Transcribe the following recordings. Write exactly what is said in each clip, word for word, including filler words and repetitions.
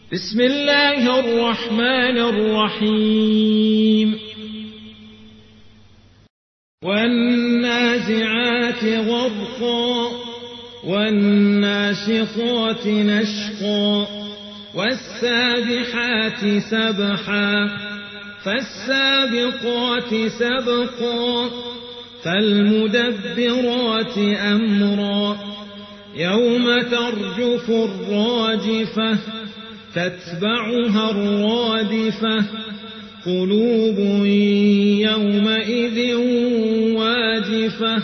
بسم الله الرحمن الرحيم والنازعات غرقا والناشطات نشقا والسابحات سبحا فالسابقات سبقا فالمدبرات أمرا يوم ترجف الراجفة تتبعها الرادفة قلوب يومئذ واجفة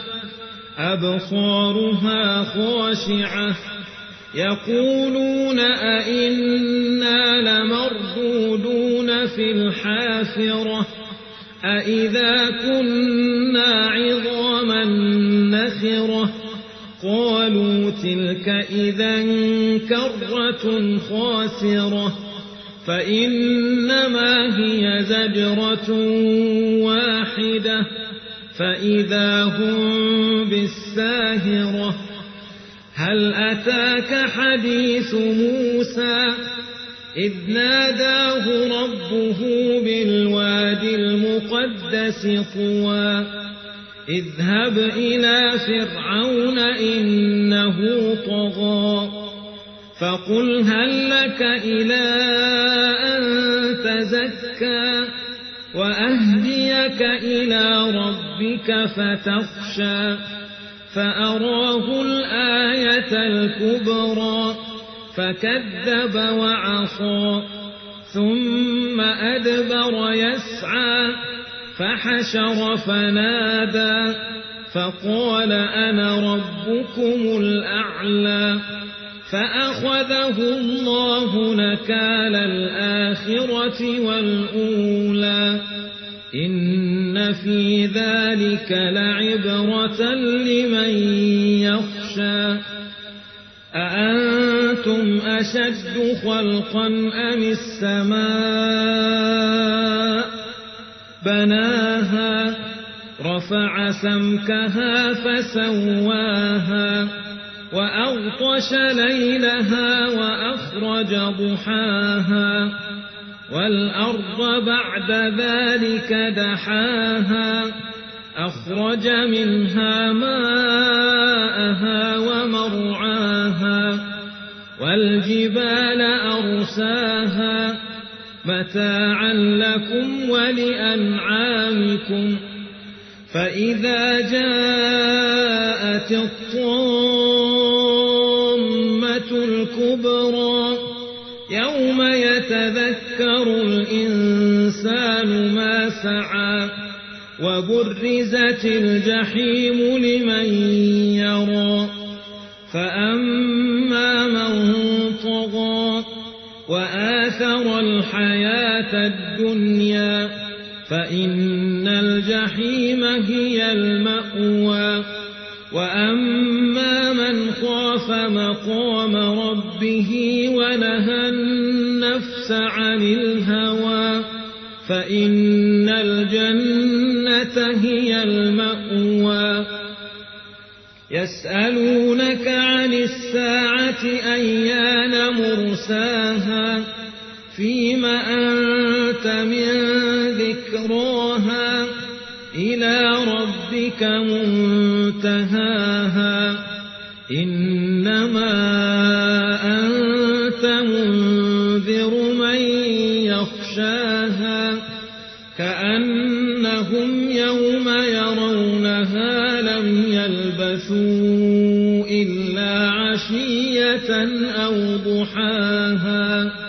أبصارها خاشعة يقولون أئنا لمردودون في الحافرة أئذا كنا عظاما نخرة قالوا تلك إذا كرة خاسرة فإنما هي زجرة واحدة فإذا هم بالساهرة هل أتاك حديث موسى إذ ناداه ربه بالوادي المقدس طوى اذهب إلى فرعون إنه طغى فقل هل لك إلى أن تزكى وأهديك إلى ربك فتخشى فأراه الآية الكبرى فكذب وعصى ثم أدبر يسعى فحشر فنادى فقال أنا ربكم الأعلى فأخذه الله نكال الآخرة والأولى إن في ذلك لعبرة لمن يخشى أأنتم أشد خلقا أم السماء بناها رفع سمكها فسواها وأغطش ليلها وأخرج ضحاها والأرض بعد ذلك دحاها أخرج منها ماءها ومرعاها والجبال أرساها متاعا لكم ولأنعامكم فإذا جاءت الطامة الكبرى يوم يتذكر الإنسان ما سعى وبرزت الجحيم لمن يرى فأما من طغى وآثر الحياة الدنيا فإن الجحيم هي المأوى وأما من خاف مقام ربه ونهى النفس عن الهوى فإن الجنة هي المأوى يسألونك عن الساعة أيان مرساها فيم أنت من ذكراها إلى ربك منتهاها إنما أنت منذر من يخشاها كأنهم يوم يرونها لم يلبثوا إلا عشية أو ضحاها